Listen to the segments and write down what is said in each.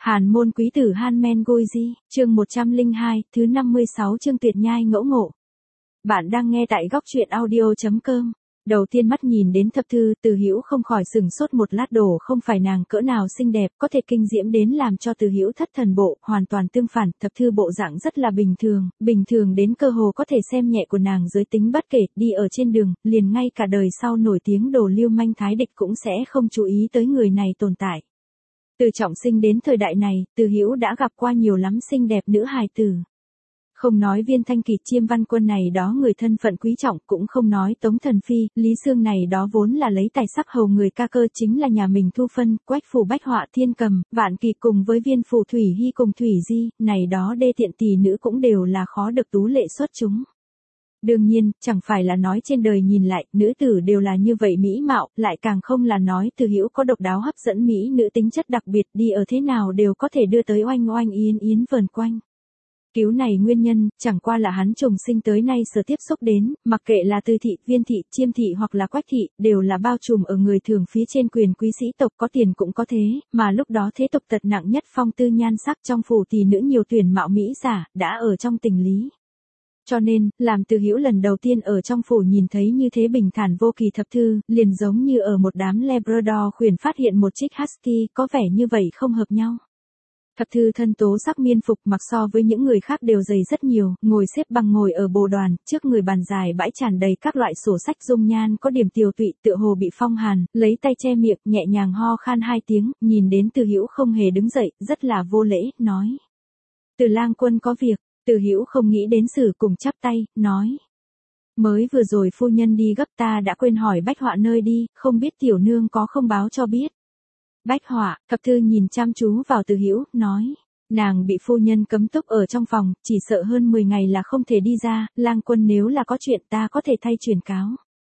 Hàn môn quý tử Hanmen Goji, chương 102, thứ 56 chương tuyệt nhai ngẫu ngộ. Bạn đang nghe tại góc truyện audio.com. Đầu tiên mắt nhìn đến thập thư, Từ Hữu không khỏi sừng sốt một lát, đổ không phải nàng cỡ nào xinh đẹp, có thể kinh diễm đến làm cho Từ Hữu thất thần bộ, hoàn toàn tương phản, thập thư bộ dạng rất là bình thường đến cơ hồ có thể xem nhẹ của nàng giới tính, bất kể đi ở trên đường, liền ngay cả đời sau nổi tiếng đồ lưu manh thái địch cũng sẽ không chú ý tới người này tồn tại. Từ trọng sinh đến thời đại này, Từ Hữu đã gặp qua nhiều lắm xinh đẹp nữ hài tử. Không nói Viên Thanh Kỳ, Chiêm Văn Quân này đó người thân phận quý trọng, cũng không nói Tống Thần Phi, Lý Sương này đó vốn là lấy tài sắc hầu người ca cơ, chính là nhà mình Thu Phân, Quách Phủ Bách Họa Thiên Cầm, Vạn Kỳ cùng với Viên Phủ Thủy Hy cùng Thủy Di, này đó đê tiện tỷ nữ cũng đều là khó được tú lệ xuất chúng. Đương nhiên, chẳng phải là nói trên đời nhìn lại, nữ tử đều là như vậy mỹ mạo, lại càng không là nói Từ Hữu có độc đáo hấp dẫn mỹ nữ tính chất đặc biệt, đi ở thế nào đều có thể đưa tới oanh oanh yến yến vờn quanh. Cứu này nguyên nhân, chẳng qua là hắn trùng sinh tới nay sở tiếp xúc đến, mặc kệ là Từ thị, Viên thị, Chiêm thị hoặc là Quách thị, đều là bao trùm ở người thường phía trên quyền quý sĩ tộc, có tiền cũng có thế, mà lúc đó thế tộc tật nặng nhất phong tư nhan sắc, trong phủ tỷ nữ nhiều tuyển mạo mỹ giả, đã ở trong tình lý. Cho nên, làm Từ Hữu lần đầu tiên ở trong phủ nhìn thấy như thế bình thản vô kỳ thập thư, liền giống như ở một đám Labrador khuyển phát hiện một chiếc Husky, có vẻ như vậy không hợp nhau. Thập thư thân tố sắc miên phục, mặc so với những người khác đều dày rất nhiều, ngồi xếp bằng ngồi ở bồ đoàn, trước người bàn dài bãi tràn đầy các loại sổ sách, dung nhan có điểm tiều tụy, tựa hồ bị phong hàn, lấy tay che miệng, nhẹ nhàng ho khan 2 tiếng, nhìn đến Từ Hữu không hề đứng dậy, rất là vô lễ, nói: "Từ lang quân có việc." Từ Hữu không nghĩ đến xử, cùng chắp tay, nói: "Mới vừa rồi phu nhân đi gấp, ta đã quên hỏi Bách Họa nơi đi, không biết tiểu nương có không báo cho biết." Bách Họa, thập thư nhìn chăm chú vào Từ Hữu, nói: "Nàng bị phu nhân cấm túc ở trong phòng, chỉ sợ hơn 10 ngày là không thể đi ra, lang quân nếu là có chuyện ta có thể thay truyền cáo."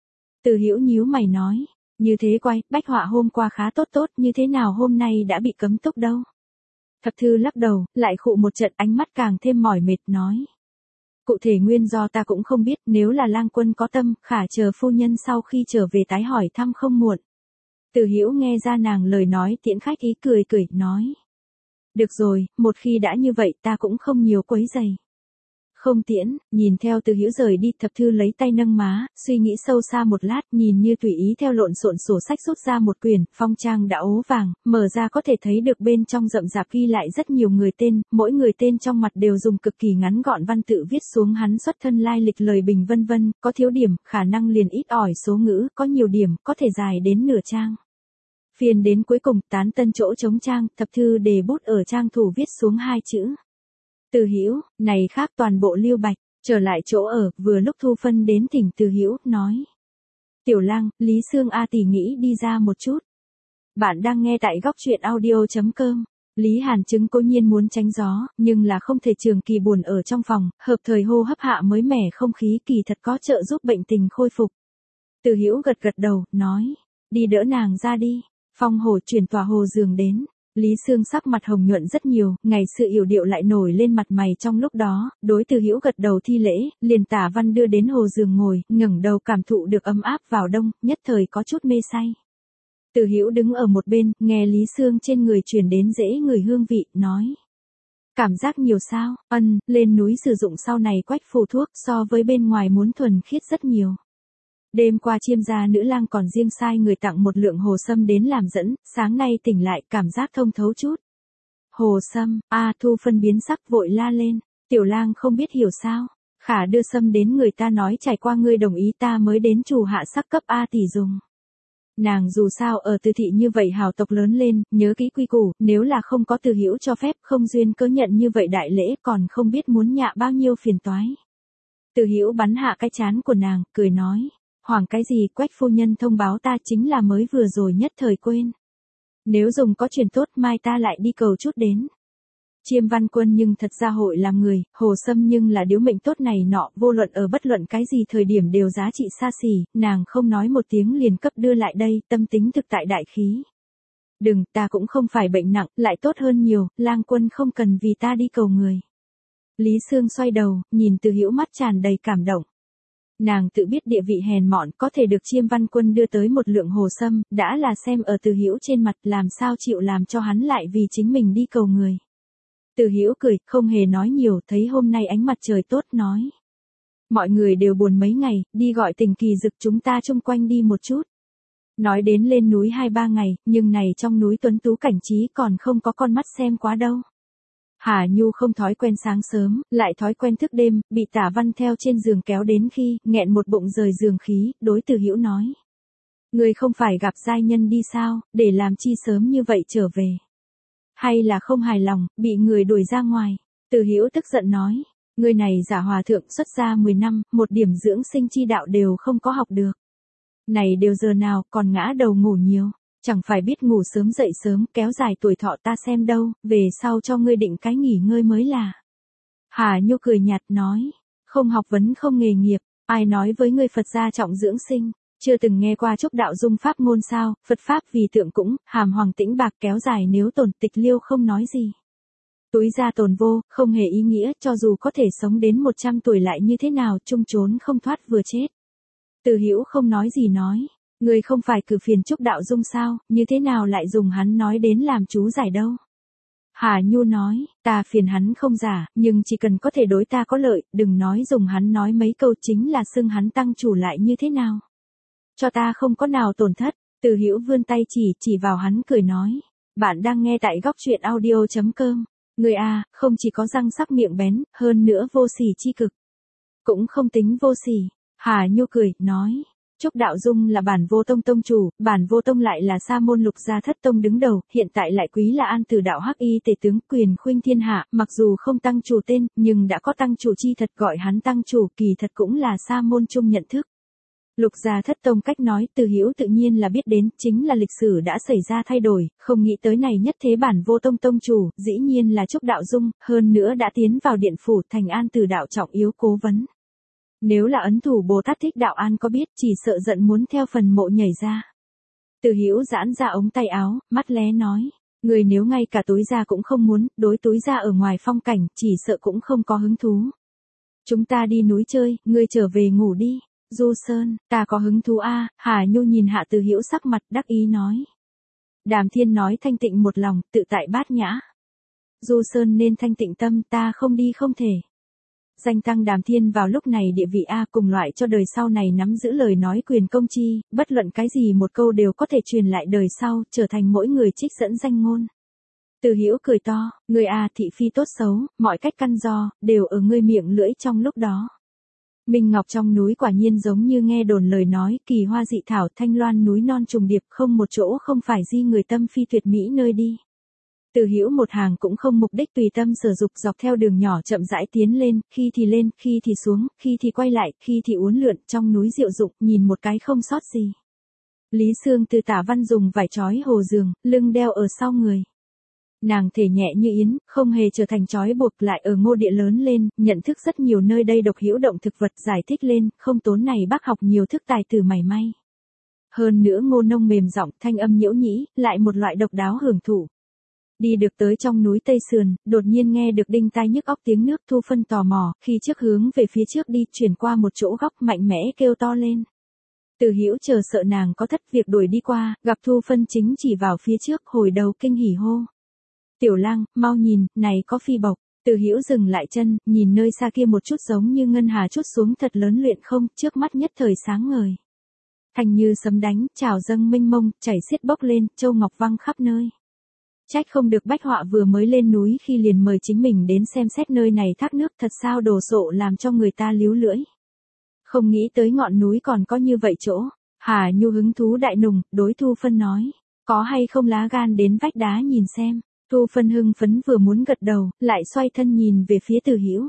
Từ Hữu nhíu mày nói: "Như thế quay, Bách Họa hôm qua khá tốt, như thế nào hôm nay đã bị cấm túc đâu?" Thập thư lắc đầu, lại khụ một trận, ánh mắt càng thêm mỏi mệt, nói: "Cụ thể nguyên do ta cũng không biết, nếu là lang quân có tâm, khả chờ phu nhân sau khi trở về tái hỏi thăm không muộn." Từ Hữu nghe ra nàng lời nói tiễn khách ý, cười, nói: "Được rồi, một khi đã như vậy ta cũng không nhiều quấy rầy." "Không tiễn." Nhìn theo Từ Hữu rời đi, thập thư lấy tay nâng má, suy nghĩ sâu xa một lát, nhìn như tùy ý theo lộn xộn sổ sách rút ra một quyển, phong trang đã ố vàng, mở ra có thể thấy được bên trong rậm rạp ghi lại rất nhiều người tên, mỗi người tên trong mặt đều dùng cực kỳ ngắn gọn văn tự viết xuống hắn xuất thân lai lịch lời bình vân vân, có thiếu điểm, khả năng liền ít ỏi số ngữ, có nhiều điểm, có thể dài đến nửa trang. Phiên đến cuối cùng, tán tân chỗ trống trang, thập thư đề bút ở trang thủ viết xuống 2 chữ: "Từ Hữu." Này khác toàn bộ Lưu Bạch. Trở lại chỗ ở, vừa lúc Thu Phân đến thỉnh Từ Hữu, nói: "Tiểu lang, Lý Sương A tỷ nghĩ đi ra một chút." Bạn đang nghe tại góc truyện audio.com. Lý Hàn Chứng cố nhiên muốn tránh gió, nhưng là không thể trường kỳ buồn ở trong phòng, hợp thời hô hấp hạ mới mẻ không khí, kỳ thật có trợ giúp bệnh tình khôi phục. Từ Hữu gật đầu, nói: "Đi đỡ nàng ra đi." Phong hổ chuyển tòa hồ giường đến. Lý Sương sắc mặt hồng nhuận rất nhiều, ngày sự yểu điệu lại nổi lên mặt mày trong lúc đó, đối Từ Hữu gật đầu thi lễ, liền tả văn đưa đến hồ giường ngồi, ngẩng đầu cảm thụ được ấm áp vào đông, nhất thời có chút mê say. Từ Hữu đứng ở một bên, nghe Lý Sương trên người truyền đến dễ người hương vị, nói: "Cảm giác nhiều sao?" "Ân, lên núi sử dụng sau này Quách Phủ thuốc so với bên ngoài muốn thuần khiết rất nhiều. Đêm qua Chiêm gia nữ lang còn riêng sai người tặng một lượng hồ sâm đến làm dẫn, sáng nay tỉnh lại cảm giác thông thấu chút." "Hồ sâm?" Thu Phân biến sắc vội la lên: "Tiểu lang không biết hiểu sao? Khả đưa sâm đến người ta nói trải qua ngươi đồng ý ta mới đến chủ hạ sắc cấp A tỷ dùng." Nàng dù sao ở Từ thị như vậy hào tộc lớn lên, nhớ kỹ quy củ, nếu là không có Từ Hữu cho phép, không duyên cớ nhận như vậy đại lễ, còn không biết muốn nhạ bao nhiêu phiền toái. Từ Hữu bắn hạ cái trán của nàng, cười nói: "Hoảng cái gì, Quách phu nhân thông báo ta chính là mới vừa rồi nhất thời quên. Nếu dùng có chuyện tốt mai ta lại đi cầu chút đến." Chiêm Văn Quân nhưng thật ra hội làm người, hồ sâm nhưng là điếu mệnh tốt này nọ, vô luận ở bất luận cái gì thời điểm đều giá trị xa xỉ, nàng không nói một tiếng liền cấp đưa lại đây, tâm tính thực tại đại khí. "Đừng, ta cũng không phải bệnh nặng, lại tốt hơn nhiều, lang quân không cần vì ta đi cầu người." Lý Sương xoay đầu, nhìn Từ Hữu mắt tràn đầy cảm động. Nàng tự biết địa vị hèn mọn có thể được Chiêm Văn Quân đưa tới một lượng hồ sâm, đã là xem ở Từ Hữu trên mặt làm sao chịu làm cho hắn lại vì chính mình đi cầu người. Từ Hữu cười, không hề nói nhiều, thấy hôm nay ánh mặt trời tốt nói. Mọi người đều buồn mấy ngày, đi gọi Tình Kỳ Dực chúng ta chung quanh đi một chút. Nói đến lên núi 2-3 ngày, nhưng này trong núi tuấn tú cảnh trí còn không có con mắt xem quá đâu. Hà Nhu không thói quen sáng sớm, lại thói quen thức đêm, bị Tả Văn theo trên giường kéo đến khi, nghẹn một bụng rời giường khí, đối Từ Hữu nói. Người không phải gặp giai nhân đi sao, để làm chi sớm như vậy trở về. Hay là không hài lòng, bị người đuổi ra ngoài. Từ Hữu tức giận nói, người này giả hòa thượng xuất gia 10 năm, một điểm dưỡng sinh chi đạo đều không có học được. Này đều giờ nào còn ngã đầu ngủ nhiều. Chẳng phải biết ngủ sớm dậy sớm kéo dài tuổi thọ ta xem đâu, về sau cho ngươi định cái nghỉ ngơi mới là. Hà Nhu cười nhạt nói, không học vấn không nghề nghiệp, ai nói với ngươi Phật gia trọng dưỡng sinh, chưa từng nghe qua chúc đạo dung pháp ngôn sao, Phật pháp vì tượng cũng, hàm hoàng tĩnh bạc kéo dài nếu tồn tịch liêu không nói gì. Túi ra tồn vô, không hề ý nghĩa, cho dù có thể sống đến 100 tuổi lại như thế nào, chung trốn không thoát vừa chết. Từ Hữu không nói gì nói. Người không phải cử phiền Trúc Đạo Dung sao, như thế nào lại dùng hắn nói đến làm chú giải đâu. Hà Nhu nói, ta phiền hắn không giả, nhưng chỉ cần có thể đối ta có lợi, đừng nói dùng hắn nói mấy câu chính là xưng hắn tăng chủ lại như thế nào. Cho ta không có nào tổn thất, Từ Hữu vươn tay chỉ vào hắn cười nói. Bạn đang nghe tại góc truyện audio.com. Người a, không chỉ có răng sắc miệng bén, hơn nữa vô sỉ chi cực. Cũng không tính vô sỉ. Hà Nhu cười, nói. Trúc Đạo Dung là Bản Vô Tông tông chủ, Bản Vô Tông lại là Sa môn Lục gia thất tông đứng đầu, hiện tại lại quý là An Tử đạo Hắc Y tể tướng, quyền khuynh thiên hạ, mặc dù không tăng chủ tên, nhưng đã có tăng chủ chi thật, gọi hắn tăng chủ, kỳ thật cũng là Sa môn chung nhận thức. Lục gia thất tông cách nói, Từ Hữu tự nhiên là biết đến, chính là lịch sử đã xảy ra thay đổi, không nghĩ tới này nhất thế Bản Vô Tông tông chủ, dĩ nhiên là Trúc Đạo Dung, hơn nữa đã tiến vào điện phủ thành An Tử đạo trọng yếu cố vấn. Nếu là ấn thủ Bồ Tát Thích Đạo An có biết, chỉ sợ giận muốn theo phần mộ nhảy ra. Từ Hữu giãn ra ống tay áo, mắt lé nói, người nếu ngay cả túi ra cũng không muốn, đối túi ra ở ngoài phong cảnh, chỉ sợ cũng không có hứng thú. Chúng ta đi núi chơi, ngươi trở về ngủ đi. Du Sơn, ta có hứng thú a. Hà Nhu nhìn Hạ Từ Hữu sắc mặt đắc ý nói. Đàm Thiên nói thanh tịnh một lòng, tự tại bát nhã. Du Sơn nên thanh tịnh tâm, ta không đi không thể. Danh tăng Đàm Thiên vào lúc này địa vị A cùng loại cho đời sau này nắm giữ lời nói quyền công chi, bất luận cái gì một câu đều có thể truyền lại đời sau, trở thành mỗi người trích dẫn danh ngôn. Từ Hữu cười to, người A thị phi tốt xấu, mọi cách căn do, đều ở ngươi miệng lưỡi trong lúc đó. Minh Ngọc trong núi quả nhiên giống như nghe đồn lời nói, kỳ hoa dị thảo thanh loan núi non trùng điệp không một chỗ không phải di người tâm phi tuyệt mỹ nơi đi. Từ Hữu một hàng cũng không mục đích tùy tâm sở dục dọc theo đường nhỏ chậm rãi tiến lên, khi thì xuống, khi thì quay lại, khi thì uốn lượn trong núi diệu dụng, nhìn một cái không sót gì. Lý Sương từ Tả Văn dùng vải trói hồ giường, lưng đeo ở sau người. Nàng thể nhẹ như yến, không hề trở thành trói buộc lại ở Ngô Địa lớn lên, nhận thức rất nhiều nơi đây độc hữu động thực vật giải thích lên, không tốn này bác học nhiều thức tài từ mảy may. Hơn nữa Ngô Nông mềm giọng thanh âm nhiễu nhĩ, lại một loại độc đáo hưởng thụ. Đi được tới trong núi Tây Sườn, đột nhiên nghe được đinh tai nhức óc tiếng nước. Thu Phân tò mò, khi trước hướng về phía trước đi, chuyển qua một chỗ góc mạnh mẽ kêu to lên. Từ Hữu chờ sợ nàng có thất việc đuổi đi qua, gặp Thu Phân chính chỉ vào phía trước, hồi đầu kinh hỉ hô. Tiểu Lang, mau nhìn, này có phi bộc. Từ Hữu dừng lại chân, nhìn nơi xa kia một chút giống như ngân hà chút xuống thật lớn luyện không, trước mắt nhất thời sáng ngời. Thành như sấm đánh, trào dâng mênh mông, chảy xiết bốc lên, châu ngọc văng khắp nơi. Trách không được Bách Họa vừa mới lên núi khi liền mời chính mình đến xem xét nơi này thác nước thật sao đồ sộ làm cho người ta líu lưỡi. Không nghĩ tới ngọn núi còn có như vậy chỗ. Hà Nhu hứng thú đại nùng, đối Thu Phân nói, có hay không lá gan đến vách đá nhìn xem. Thu Phân hưng phấn vừa muốn gật đầu, lại xoay thân nhìn về phía Từ Hữu.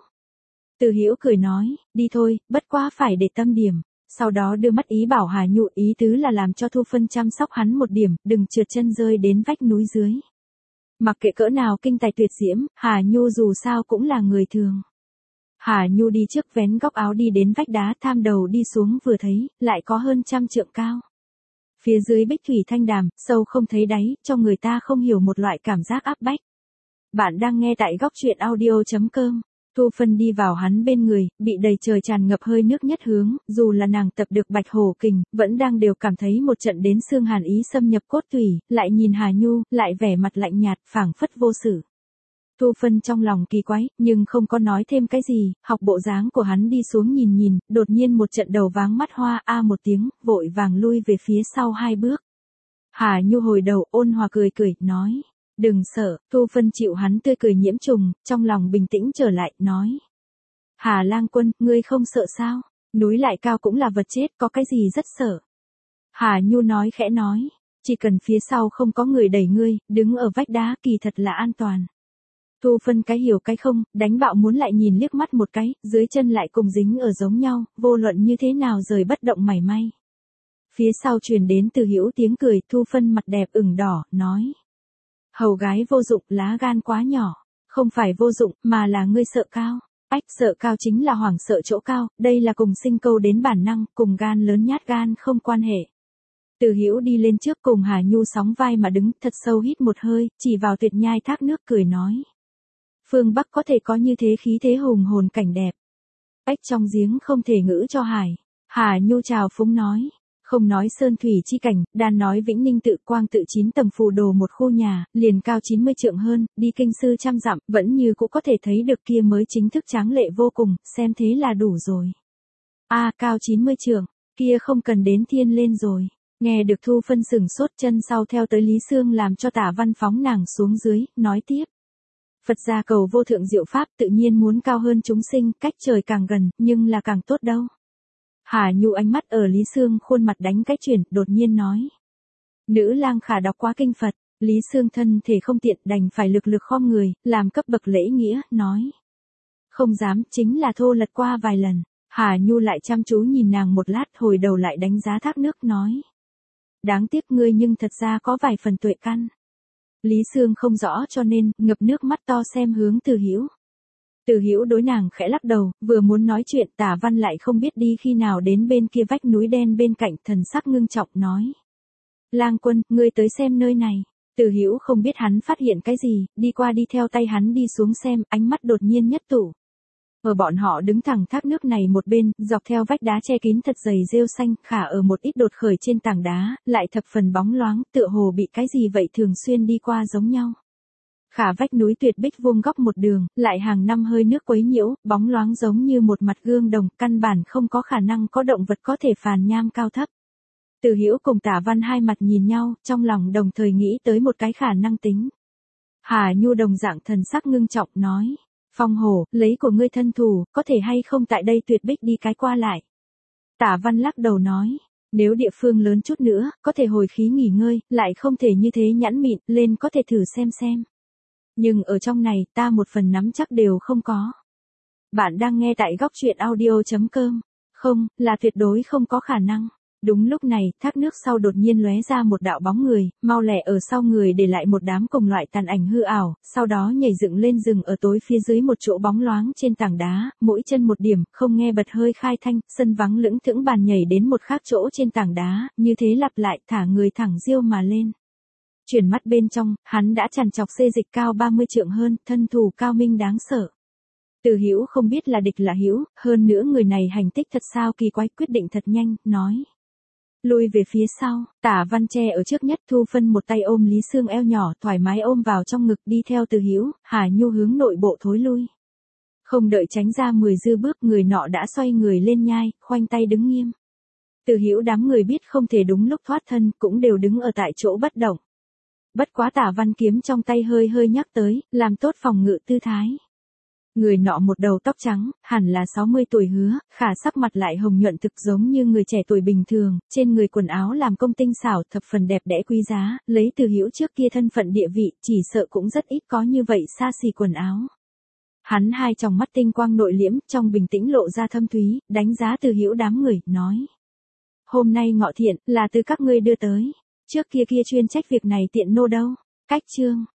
Từ Hữu cười nói, đi thôi, bất quá phải để tâm điểm. Sau đó đưa mắt ý bảo Hà Nhu, ý tứ là làm cho Thu Phân chăm sóc hắn một điểm, đừng trượt chân rơi đến vách núi dưới. Mặc kệ cỡ nào kinh tài tuyệt diễm, Hà Nhu dù sao cũng là người thường. Hà Nhu đi trước vén góc áo đi đến vách đá, tham đầu đi xuống vừa thấy, lại có hơn 100 trượng cao. Phía dưới bích thủy thanh đàm, sâu không thấy đáy, cho người ta không hiểu một loại cảm giác áp bách. Bạn đang nghe tại góc truyện audio.com. Thu Phân đi vào hắn bên người, bị đầy trời tràn ngập hơi nước nhất hướng, dù là nàng tập được Bạch Hổ Kình, vẫn đang đều cảm thấy một trận đến xương hàn ý xâm nhập cốt tủy, lại nhìn Hà Nhu, lại vẻ mặt lạnh nhạt, phảng phất vô sự. Thu Phân trong lòng kỳ quái, nhưng không có nói thêm cái gì, học bộ dáng của hắn đi xuống nhìn nhìn, đột nhiên một trận đầu váng mắt hoa một tiếng, vội vàng lui về phía sau 2 bước. Hà Nhu hồi đầu ôn hòa cười cười, nói. Đừng sợ, Thu Phân chịu hắn tươi cười nhiễm trùng, trong lòng bình tĩnh trở lại, nói. Hà Lang Quân, ngươi không sợ sao? Núi lại cao cũng là vật chết, có cái gì rất sợ. Hà Nhu nói khẽ nói. Chỉ cần phía sau không có người đẩy ngươi, đứng ở vách đá kỳ thật là an toàn. Thu Phân cái hiểu cái không, đánh bạo muốn lại nhìn liếc mắt một cái, dưới chân lại cùng dính ở giống nhau, vô luận như thế nào rời bất động mảy may. Phía sau truyền đến Từ Hữu tiếng cười, Thu Phân mặt đẹp ửng đỏ, nói. Hầu gái vô dụng, lá gan quá nhỏ. Không phải vô dụng, mà là ngươi sợ cao. Sợ cao chính là hoảng sợ chỗ cao, đây là cùng sinh câu đến bản năng, cùng gan lớn nhát gan không quan hệ. Từ Hữu đi lên trước cùng Hà Nhu sóng vai mà đứng, thật sâu hít một hơi, chỉ vào tuyệt nhai thác nước cười nói. Phương Bắc có thể có như thế khí thế hùng hồn cảnh đẹp. Trong giếng không thể ngữ cho hải. Hà Nhu chào phúng nói. Không nói sơn thủy chi cảnh, đàn nói Vĩnh Ninh tự quang tự 9 tầng phù đồ một khu nhà, liền cao 90 trượng hơn, đi kinh sư trăm dặm, vẫn như cũng có thể thấy được kia mới chính thức tráng lệ vô cùng, xem thế là đủ rồi. Cao 90 trượng, kia không cần đến thiên lên rồi. Nghe được Thu Phân sừng sốt, chân sau theo tới Lý Sương làm cho Tả Văn phóng nàng xuống dưới, nói tiếp. Phật gia cầu vô thượng diệu pháp tự nhiên muốn cao hơn chúng sinh, cách trời càng gần, nhưng là càng tốt đâu. Hà Nhu ánh mắt ở Lý Sương khuôn mặt đánh cách chuyển, đột nhiên nói. Nữ lang khả đọc quá kinh Phật, Lý Sương thân thể không tiện đành phải lực khom người, làm cấp bậc lễ nghĩa, nói. Không dám, chính là thô lật qua vài lần. Hà Nhu lại chăm chú nhìn nàng một lát, hồi đầu lại đánh giá thác nước, nói. Đáng tiếc ngươi nhưng thật ra có vài phần tuệ căn. Lý Sương không rõ cho nên, ngập nước mắt to xem hướng Từ Hữu. Từ Hữu đối nàng khẽ lắc đầu, vừa muốn nói chuyện, Tả Văn lại không biết đi khi nào đến bên kia vách núi đen bên cạnh, thần sắc ngưng trọng nói. Lang Quân, ngươi tới xem nơi này. Từ Hữu không biết hắn phát hiện cái gì, đi qua đi theo tay hắn đi xuống xem, ánh mắt đột nhiên nhất tụ. Ở bọn họ đứng thẳng thác nước này một bên, dọc theo vách đá che kín thật dày rêu xanh, khả ở một ít đột khởi trên tảng đá, lại thập phần bóng loáng, tựa hồ bị cái gì vậy thường xuyên đi qua giống nhau. Khả vách núi tuyệt bích vuông góc một đường, lại hàng năm hơi nước quấy nhiễu, bóng loáng giống như một mặt gương đồng, căn bản không có khả năng có động vật có thể phàn nham cao thấp. Từ Hữu cùng Tả Văn hai mặt nhìn nhau, trong lòng đồng thời nghĩ tới một cái khả năng tính. Hà Nhu đồng dạng thần sắc ngưng trọng nói. Phong hổ, lấy của ngươi thân thủ, có thể hay không tại đây tuyệt bích đi cái qua lại. Tả Văn lắc đầu nói. Nếu địa phương lớn chút nữa, có thể hồi khí nghỉ ngơi, lại không thể như thế nhẵn mịn, lên có thể thử xem. Nhưng ở trong này, ta một phần nắm chắc đều không có. Bạn đang nghe tại góc truyện audio.com. Không, là tuyệt đối không có khả năng. Đúng lúc này, thác nước sau đột nhiên lóe ra một đạo bóng người, mau lẹ ở sau người để lại một đám cùng loại tàn ảnh hư ảo, sau đó nhảy dựng lên rừng ở tối phía dưới một chỗ bóng loáng trên tảng đá, mỗi chân một điểm, không nghe bật hơi khai thanh, sân vắng lững thững bàn nhảy đến một khác chỗ trên tảng đá, như thế lặp lại, thả người thẳng diêu mà lên. Chuyển mắt bên trong, hắn đã trằn trọc xê dịch cao 30 trượng hơn, thân thủ cao minh đáng sợ. Từ Hữu không biết là địch là hữu, hơn nữa người này hành tích thật sao kỳ quái, quyết định thật nhanh, nói. Lui về phía sau, Tả Văn che ở trước nhất, Thu Phân một tay ôm Lý Sương eo nhỏ, thoải mái ôm vào trong ngực, đi theo Từ Hữu, Hà Nhu hướng nội bộ thối lui. Không đợi tránh ra 10 dư bước, người nọ đã xoay người lên nhai, khoanh tay đứng nghiêm. Từ Hữu đám người biết không thể đúng lúc thoát thân, cũng đều đứng ở tại chỗ bất động. Bất quá Tả Văn kiếm trong tay hơi hơi nhắc tới, làm tốt phòng ngự tư thái. Người nọ một đầu tóc trắng, hẳn là 60 tuổi hứa, khả sắc mặt lại hồng nhuận thực giống như người trẻ tuổi bình thường, trên người quần áo làm công tinh xảo, thập phần đẹp đẽ quý giá, lấy Từ Hữu trước kia thân phận địa vị, chỉ sợ cũng rất ít có như vậy xa xỉ quần áo. Hắn hai tròng mắt tinh quang nội liễm, trong bình tĩnh lộ ra thâm thúy, đánh giá Từ Hữu đám người, nói. Hôm nay ngọ thiện, là từ các ngươi đưa tới. Trước kia chuyên trách việc này tiện nô đâu. Cách chương.